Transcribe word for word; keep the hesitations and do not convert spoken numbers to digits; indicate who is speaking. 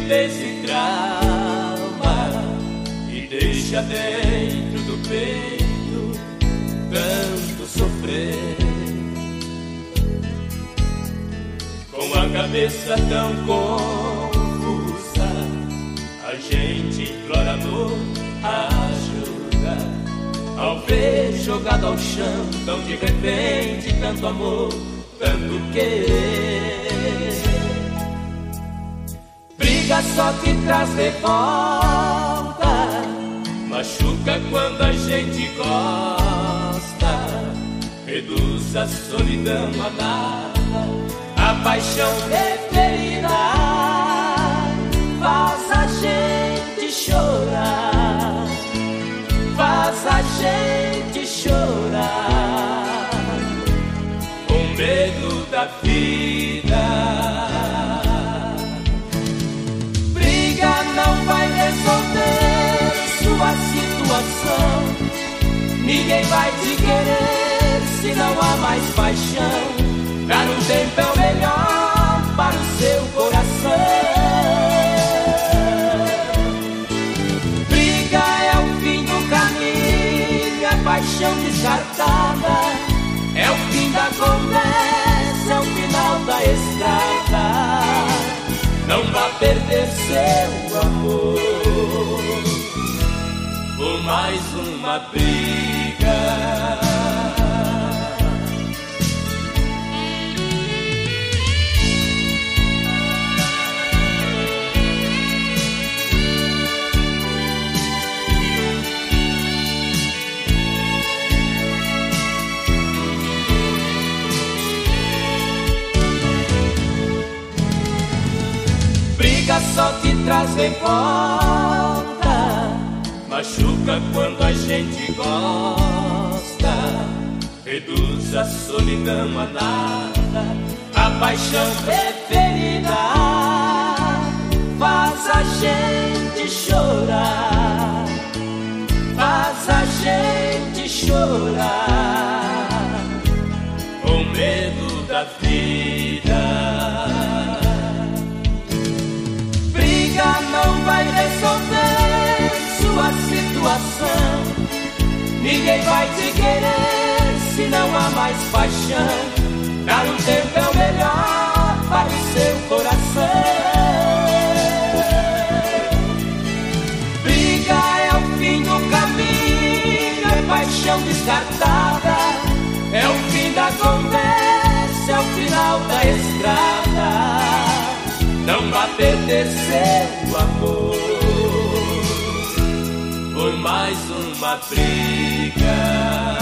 Speaker 1: desse trauma e deixa dentro do peito tanto sofrer. Com a cabeça tão confusa, a gente implora amor, ajuda. Ao ver jogado ao chão, tão de repente, tanto amor, tanto querer. Briga só te traz revolta, machuca quando a gente gosta, reduz a solidão a nada. A paixão preferida faz a gente chorar, faz a gente chorar, com medo da vida. Briga não vai resolver sua situação, ninguém vai te querer se não há mais paixão. Dar um tempo é o melhor para o seu coração. Briga é o fim do caminho, é paixão descartada, é o fim da conversa, é o final da estrada. Não vá perder seu amor por mais uma briga. Briga só te traz revolta, machuca quando a gente gosta, reduz a solidão a nada. A paixão preferida faz a gente chorar, faz a gente chorar, com medo da vida. Não vai resolver sua situação, ninguém vai te querer se não há mais paixão. Dar um tempo é o melhor para o seu coração. Briga é o fim do caminho, é paixão descartada, é o fim da conversa, é o final da estrada. Não vá perder seu amor por mais uma briga.